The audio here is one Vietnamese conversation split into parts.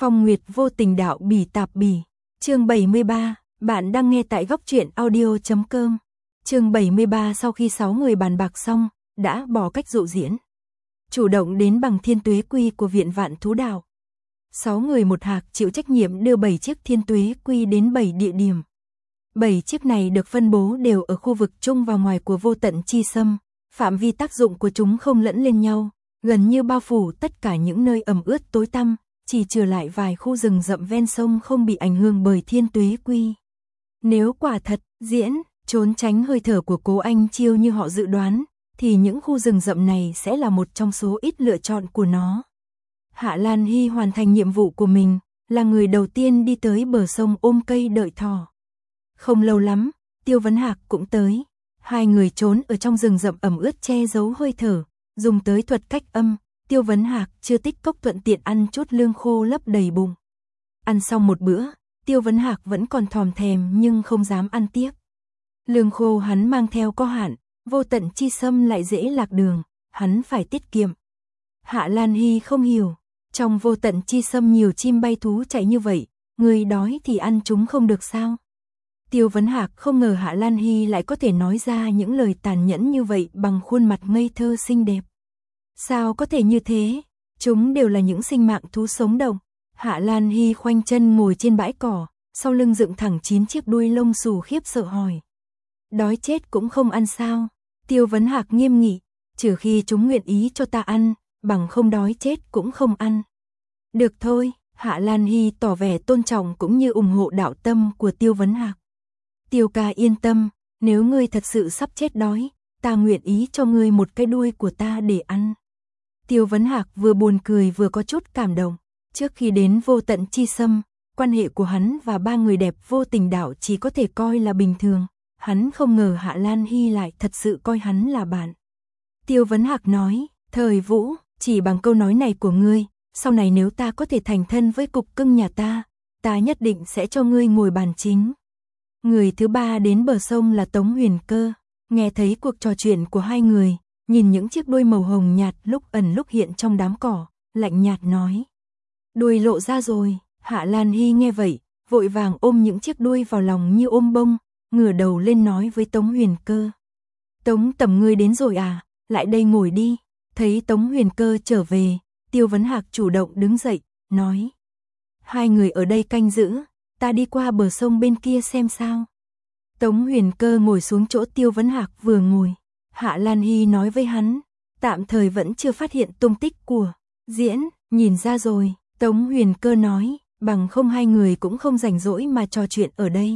Phong Nguyệt vô tình đạo bỉ tạp bỉ. Chương 73, bạn đang nghe tại góc truyện audio.com. Chương 73 sau khi 6 người bàn bạc xong, đã bỏ cách dụ diễn. Chủ động đến bằng thiên tuế quy của Viện Vạn Thú Đạo. 6 người một hạc chịu trách nhiệm đưa 7 chiếc thiên tuế quy đến 7 địa điểm. 7 chiếc này được phân bố đều ở khu vực trung và ngoài của vô tận chi sâm, phạm vi tác dụng của chúng không lẫn lên nhau, gần như bao phủ tất cả những nơi ẩm ướt tối tăm, chỉ trừ lại vài khu rừng rậm ven sông không bị ảnh hưởng bởi thiên tuế quy. Nếu quả thật, diễn, trốn tránh hơi thở của Cố Anh Chiêu như họ dự đoán, thì những khu rừng rậm này sẽ là một trong số ít lựa chọn của nó. Hạ Lan Hy hoàn thành nhiệm vụ của mình, là người đầu tiên đi tới bờ sông ôm cây đợi thỏ. Không lâu lắm, Tiêu Vấn Hạc cũng tới. Hai người trốn ở trong rừng rậm ẩm ướt che giấu hơi thở, dùng tới thuật cách âm. Tiêu Vấn Hạc chưa tích cốc thuận tiện ăn chút lương khô lấp đầy bụng. Ăn xong một bữa, Tiêu Vấn Hạc vẫn còn thòm thèm nhưng không dám ăn tiếp. Lương khô hắn mang theo có hạn, vô tận chi sâm lại dễ lạc đường, hắn phải tiết kiệm. Hạ Lan Hy không hiểu, trong vô tận chi sâm nhiều chim bay thú chạy như vậy, người đói thì ăn chúng không được sao? Tiêu Vấn Hạc không ngờ Hạ Lan Hy lại có thể nói ra những lời tàn nhẫn như vậy bằng khuôn mặt ngây thơ xinh đẹp. Sao có thể như thế? Chúng đều là những sinh mạng thú sống động. Hạ Lan Hy khoanh chân ngồi trên bãi cỏ, sau lưng dựng thẳng 9 chiếc đuôi lông xù khiếp sợ hỏi. Đói chết cũng không ăn sao? Tiêu Vấn Hạc nghiêm nghị, trừ khi chúng nguyện ý cho ta ăn, bằng không đói chết cũng không ăn. Được thôi, Hạ Lan Hy tỏ vẻ tôn trọng cũng như ủng hộ đạo tâm của Tiêu Vấn Hạc. Tiêu ca yên tâm, nếu ngươi thật sự sắp chết đói, ta nguyện ý cho ngươi một cái đuôi của ta để ăn. Tiêu Vấn Hạc vừa buồn cười vừa có chút cảm động. Trước khi đến vô tận chi sâm, quan hệ của hắn và 3 người đẹp vô tình đạo chỉ có thể coi là bình thường. Hắn không ngờ Hạ Lan Hy lại thật sự coi hắn là bạn. Tiêu Vấn Hạc nói, Thời Vũ, chỉ bằng câu nói này của ngươi, sau này nếu ta có thể thành thân với cục cưng nhà ta nhất định sẽ cho ngươi ngồi bàn chính. Người thứ ba đến bờ sông là Tống Huyền Cơ, nghe thấy cuộc trò chuyện của hai người, nhìn những chiếc đuôi màu hồng nhạt lúc ẩn lúc hiện trong đám cỏ, lạnh nhạt nói. Đuôi lộ ra rồi. Hạ Lan Hy nghe vậy, vội vàng ôm những chiếc đuôi vào lòng như ôm bông, ngửa đầu lên nói với Tống Huyền Cơ. Tống tầm ngươi đến rồi à, lại đây ngồi đi. Thấy Tống Huyền Cơ trở về, Tiêu Vấn Hạc chủ động đứng dậy, nói. Hai người ở đây canh giữ, ta đi qua bờ sông bên kia xem sao. Tống Huyền Cơ ngồi xuống chỗ Tiêu Vấn Hạc vừa ngồi. Hạ Lan Hy nói với hắn, tạm thời vẫn chưa phát hiện tung tích của diễn, nhìn ra rồi. Tống Huyền Cơ nói, bằng không hai người cũng không rảnh rỗi mà trò chuyện ở đây.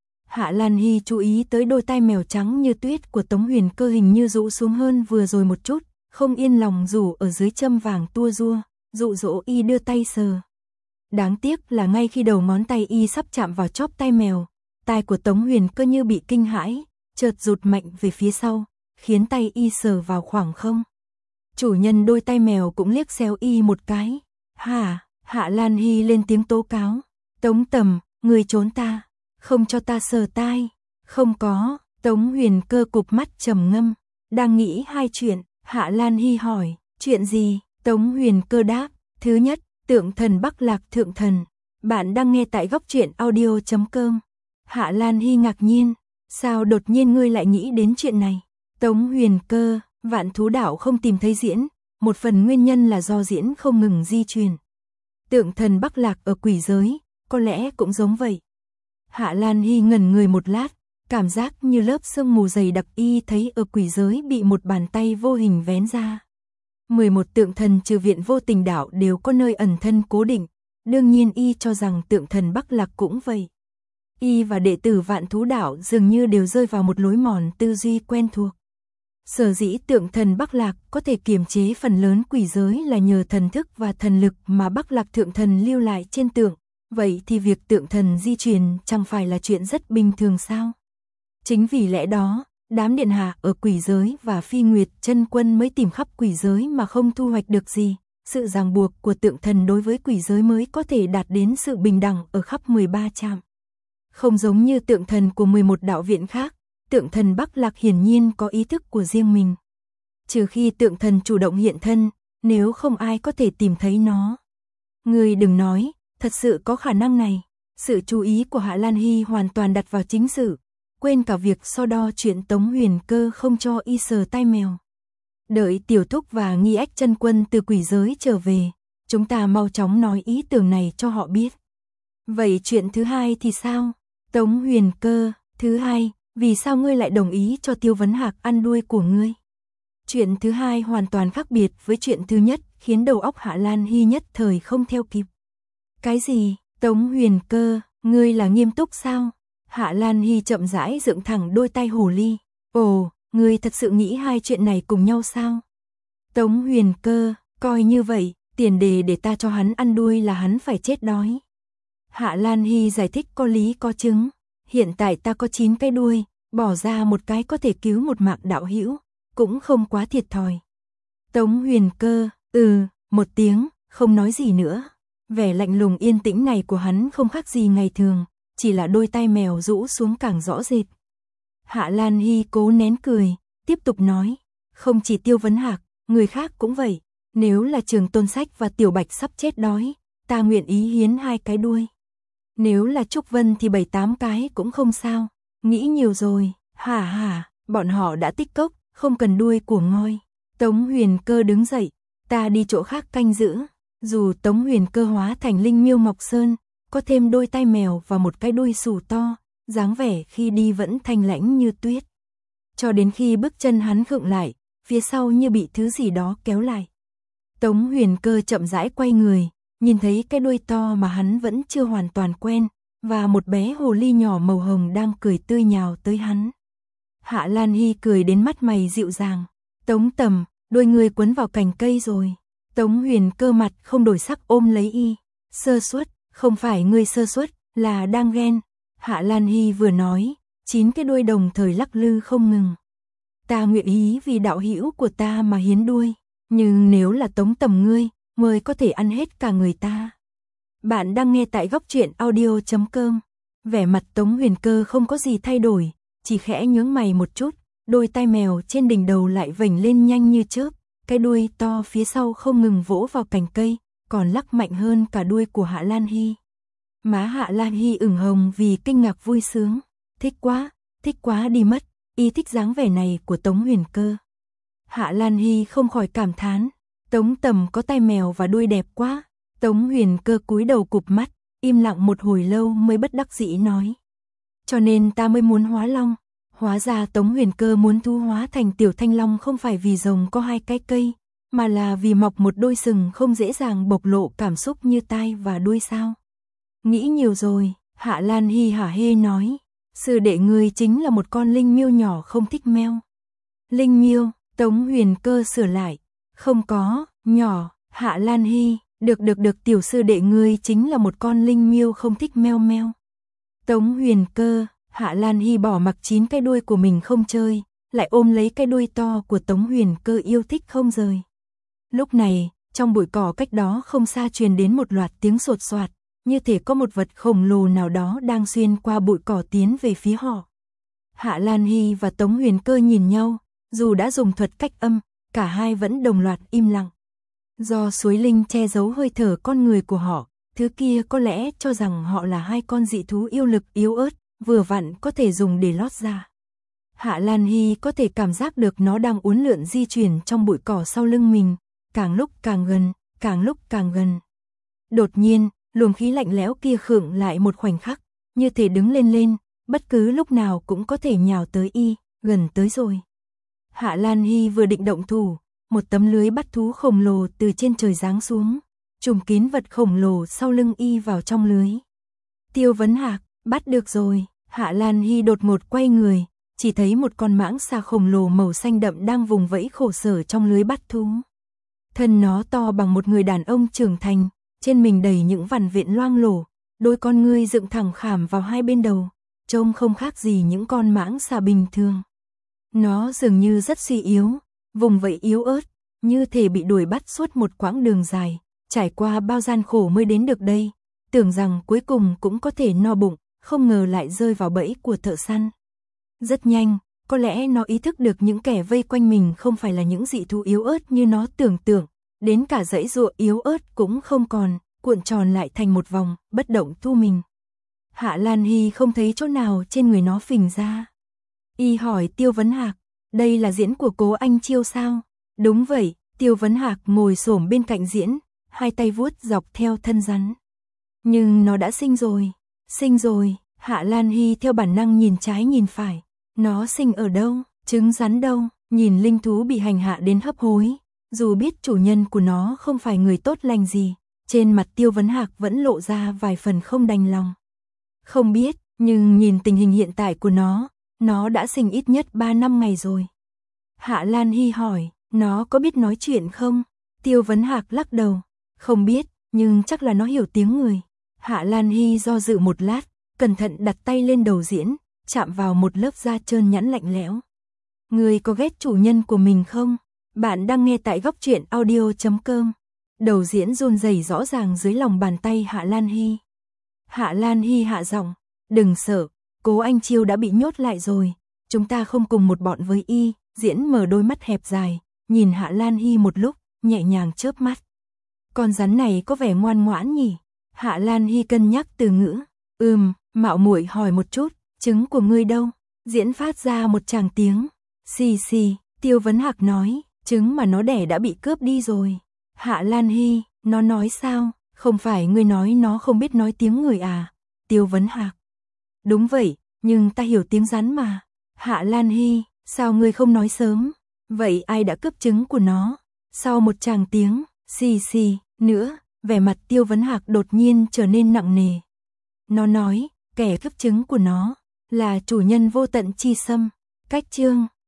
Hạ Lan Hy chú ý tới đôi tai mèo trắng như tuyết của Tống Huyền Cơ hình như rũ xuống hơn vừa rồi một chút, không yên lòng rủ ở dưới châm vàng tua rua, dụ dỗ y đưa tay sờ. Đáng tiếc là ngay khi đầu ngón tay y sắp chạm vào chóp tai mèo, tai của Tống Huyền Cơ như bị kinh hãi, chợt rụt mạnh về phía sau, khiến tay y sờ vào khoảng không. Chủ nhân đôi tai mèo cũng liếc xéo y một cái. Hả? Hạ Lan Hy lên tiếng tố cáo. Tống Tầm, người trốn ta, không cho ta sờ tai. Không có. Tống Huyền Cơ cụp mắt trầm ngâm, đang nghĩ hai chuyện. Hạ Lan Hy hỏi, chuyện gì? Tống Huyền Cơ đáp, thứ nhất, Tượng Thần Bắc Lạc Thượng Thần. Bạn đang nghe tại góc truyện audio.com. Hạ Lan Hy ngạc nhiên, sao đột nhiên ngươi lại nghĩ đến chuyện này? Tống Huyền Cơ, Vạn Thú Đạo không tìm thấy diễn, một phần nguyên nhân là do diễn không ngừng di chuyển. Tượng thần Bắc Lạc ở quỷ giới, có lẽ cũng giống vậy. Hạ Lan Hy ngẩn người một lát, cảm giác như lớp sương mù dày đặc y thấy ở quỷ giới bị một bàn tay vô hình vén ra. 11 tượng thần trừ Viện Vô Tình Đạo đều có nơi ẩn thân cố định, đương nhiên y cho rằng tượng thần Bắc Lạc cũng vậy. Y và đệ tử Vạn Thú Đạo dường như đều rơi vào một lối mòn tư duy quen thuộc. Sở dĩ tượng thần Bắc Lạc có thể kiềm chế phần lớn quỷ giới là nhờ thần thức và thần lực mà Bắc Lạc thượng thần lưu lại trên tượng, vậy thì việc tượng thần di chuyển chẳng phải là chuyện rất bình thường sao? Chính vì lẽ đó, đám điện hạ ở quỷ giới và Phi Nguyệt chân quân mới tìm khắp quỷ giới mà không thu hoạch được gì, sự ràng buộc của tượng thần đối với quỷ giới mới có thể đạt đến sự bình đẳng ở khắp 13 trạm. Không giống như tượng thần của 11 đạo viện khác, tượng thần Bắc Lạc hiển nhiên có ý thức của riêng mình. Trừ khi tượng thần chủ động hiện thân, nếu không ai có thể tìm thấy nó. Ngươi đừng nói, Thật sự có khả năng này. Sự chú ý của Hạ Lan Hy hoàn toàn đặt vào chính sự, quên cả việc so đo chuyện Tống Huyền Cơ không cho y sờ tai mèo. Đợi Tiểu Thúc và Nghi Ách chân quân từ quỷ giới trở về, chúng ta mau chóng nói ý tưởng này cho họ biết. Vậy chuyện thứ hai thì sao? Tống Huyền Cơ, thứ hai, vì sao ngươi lại đồng ý cho Tiêu Vấn Hạc ăn đuôi của ngươi? Chuyện thứ hai hoàn toàn khác biệt với chuyện thứ nhất, khiến đầu óc Hạ Lan Hy nhất thời không theo kịp. Cái gì? Tống Huyền Cơ, ngươi là nghiêm túc sao? Hạ Lan Hy chậm rãi dựng thẳng đôi tay hồ ly. Ồ, ngươi thật sự nghĩ hai chuyện này cùng nhau sao? Tống Huyền Cơ, coi như vậy, tiền đề để ta cho hắn ăn đuôi là hắn phải chết đói. Hạ Lan Hy giải thích có lý có chứng. Hiện tại ta có 9 cái đuôi, bỏ ra một cái có thể cứu một mạng đạo hữu, cũng không quá thiệt thòi. Tống Huyền Cơ, một tiếng, không nói gì nữa. Vẻ lạnh lùng yên tĩnh này của hắn không khác gì ngày thường, chỉ là đôi tay mèo rũ xuống càng rõ rệt. Hạ Lan Hy cố nén cười, tiếp tục nói, không chỉ Tiêu Vấn Hạc, người khác cũng vậy, nếu là Trường Tôn Sách và Tiểu Bạch sắp chết đói, ta nguyện ý hiến 2 cái đuôi. Nếu là Trúc Vân thì 7-8 cái cũng không sao, nghĩ nhiều rồi, bọn họ đã tích cốc, không cần đuôi của ngôi. Tống Huyền Cơ đứng dậy, ta đi chỗ khác canh giữ. Dù Tống Huyền Cơ hóa thành linh miêu Ngọc Sơn, có thêm đôi tai mèo và một cái đuôi xù to, dáng vẻ khi đi vẫn thanh lãnh như tuyết. Cho đến khi bước chân hắn khựng lại, phía sau như bị thứ gì đó kéo lại. Tống Huyền Cơ chậm rãi quay người, nhìn thấy cái đuôi to mà hắn vẫn chưa hoàn toàn quen, và một bé hồ ly nhỏ màu hồng đang cười tươi nhào tới hắn. Hạ Lan Hy cười đến mắt mày dịu dàng. Tống Tầm, đuôi người quấn vào cành cây rồi. Tống Huyền Cơ mặt không đổi sắc ôm lấy y. Sơ suất, không phải ngươi sơ suất, là đang ghen. Hạ Lan Hy vừa nói, 9 cái đuôi đồng thời lắc lư không ngừng. Ta nguyện ý vì đạo hữu của ta mà hiến đuôi, nhưng nếu là Tống Tầm ngươi, mới có thể ăn hết cả người ta. Bạn đang nghe tại góc truyện audio.com. Vẻ mặt Tống Huyền Cơ không có gì thay đổi, chỉ khẽ nhướng mày một chút, đôi tai mèo trên đỉnh đầu lại vểnh lên nhanh như chớp, cái đuôi to phía sau không ngừng vỗ vào cành cây, còn lắc mạnh hơn cả đuôi của Hạ Lan Hy. Má Hạ Lan Hy ửng hồng vì kinh ngạc vui sướng, thích quá đi mất, y thích dáng vẻ này của Tống Huyền Cơ. Hạ Lan Hy không khỏi cảm thán, Tống Tầm có tai mèo và đuôi đẹp quá. Tống Huyền Cơ cúi đầu cụp mắt, im lặng một hồi lâu mới bất đắc dĩ nói. Cho nên ta mới muốn hóa long. Hóa ra Tống Huyền Cơ muốn thu hóa thành Tiểu Thanh Long không phải vì rồng có 2 cái cây, mà là vì mọc một đôi sừng không dễ dàng bộc lộ cảm xúc như tai và đuôi sao. Nghĩ nhiều rồi, Hạ Lan Hy hả hê nói, sư đệ ngươi chính là một con linh miêu nhỏ không thích meo. Linh miêu, Tống Huyền Cơ sửa lại, không có, nhỏ, Hạ Lan Hy, được tiểu sư đệ ngươi chính là một con linh miêu không thích meo meo. Tống Huyền Cơ, Hạ Lan Hy bỏ mặc 9 cái đuôi của mình không chơi, lại ôm lấy cái đuôi to của Tống Huyền Cơ yêu thích không rời. Lúc này, trong bụi cỏ cách đó không xa truyền đến một loạt tiếng sột soạt, như thể có một vật khổng lồ nào đó đang xuyên qua bụi cỏ tiến về phía họ. Hạ Lan Hy và Tống Huyền Cơ nhìn nhau, dù đã dùng thuật cách âm, cả hai vẫn đồng loạt im lặng. Do suối linh che giấu hơi thở con người của họ, thứ kia có lẽ cho rằng họ là 2 con dị thú yêu lực yếu ớt, vừa vặn có thể dùng để lót ra. Hạ Lan Hy có thể cảm giác được nó đang uốn lượn di chuyển trong bụi cỏ sau lưng mình, càng lúc càng gần, càng lúc càng gần. Đột nhiên, luồng khí lạnh lẽo kia khựng lại một khoảnh khắc, như thể đứng lên, bất cứ lúc nào cũng có thể nhào tới y, gần tới rồi. Hạ Lan Hy vừa định động thủ, một tấm lưới bắt thú khổng lồ từ trên trời giáng xuống, trùm kín vật khổng lồ sau lưng y vào trong lưới. Tiêu Vấn Hạc, bắt được rồi. Hạ Lan Hy đột ngột quay người, chỉ thấy một con mãng xà khổng lồ màu xanh đậm đang vùng vẫy khổ sở trong lưới bắt thú. Thân nó to bằng một người đàn ông trưởng thành, trên mình đầy những vằn vện loang lổ, đôi con ngươi dựng thẳng khảm vào 2 bên đầu, trông không khác gì những con mãng xà bình thường. Nó dường như rất suy yếu, vùng vẫy yếu ớt, như thể bị đuổi bắt suốt một quãng đường dài, trải qua bao gian khổ mới đến được đây, tưởng rằng cuối cùng cũng có thể no bụng, không ngờ lại rơi vào bẫy của thợ săn. Rất nhanh, có lẽ nó ý thức được những kẻ vây quanh mình không phải là những dị thú yếu ớt như nó tưởng tượng, đến cả dãy dụa yếu ớt cũng không còn, cuộn tròn lại thành một vòng, bất động thu mình. Hạ Lan Hy không thấy chỗ nào trên người nó phình ra. Y hỏi Tiêu Vấn Hạc, đây là diễn của Cố Anh Chiêu sao? Đúng vậy, Tiêu Vấn Hạc ngồi xổm bên cạnh diễn, hai tay vuốt dọc theo thân rắn. Nhưng nó đã sinh rồi, Hạ Lan Hy theo bản năng nhìn trái nhìn phải. Nó sinh ở đâu, trứng rắn đâu, nhìn linh thú bị hành hạ đến hấp hối. Dù biết chủ nhân của nó không phải người tốt lành gì, trên mặt Tiêu Vấn Hạc vẫn lộ ra vài phần không đành lòng. Không biết, nhưng nhìn tình hình hiện tại của nó đã sinh ít nhất 3 năm ngày rồi. Hạ Lan Hy hỏi, nó có biết nói chuyện không? Tiêu Vấn Hạc lắc đầu, không biết, nhưng chắc là nó hiểu tiếng người. Hạ Lan Hy do dự một lát, cẩn thận đặt tay lên đầu diễn, chạm vào một lớp da trơn nhẵn lạnh lẽo. Người có ghét chủ nhân của mình không? Bạn đang nghe tại Góc Truyện Audio.com. Đầu diễn run rẩy rõ ràng dưới lòng bàn tay Hạ Lan Hy. Hạ Lan Hy hạ giọng, đừng sợ, Cố Anh Chiêu đã bị nhốt lại rồi, chúng ta không cùng một bọn với y. Diễn mở đôi mắt hẹp dài, nhìn Hạ Lan Hy một lúc, nhẹ nhàng chớp mắt. Con rắn này có vẻ ngoan ngoãn nhỉ? Hạ Lan Hy cân nhắc từ ngữ. Mạo muội hỏi một chút, trứng của ngươi đâu? Diễn phát ra một tràng tiếng. Xì xì, Tiêu Vấn Hạc nói, trứng mà nó đẻ đã bị cướp đi rồi. Hạ Lan Hy, nó nói sao? Không phải ngươi nói nó không biết nói tiếng người à? Tiêu Vấn Hạc. Đúng vậy, nhưng ta hiểu tiếng rắn mà. Hạ Lan Hy, sao ngươi không nói sớm? Vậy ai đã cướp trứng của nó? Sau một tràng tiếng, xì xì, nữa, vẻ mặt Tiêu Vấn Hạc đột nhiên trở nên nặng nề. Nó nói, kẻ cướp trứng của nó là chủ nhân Vô Tận Chi Sâm. Cách chương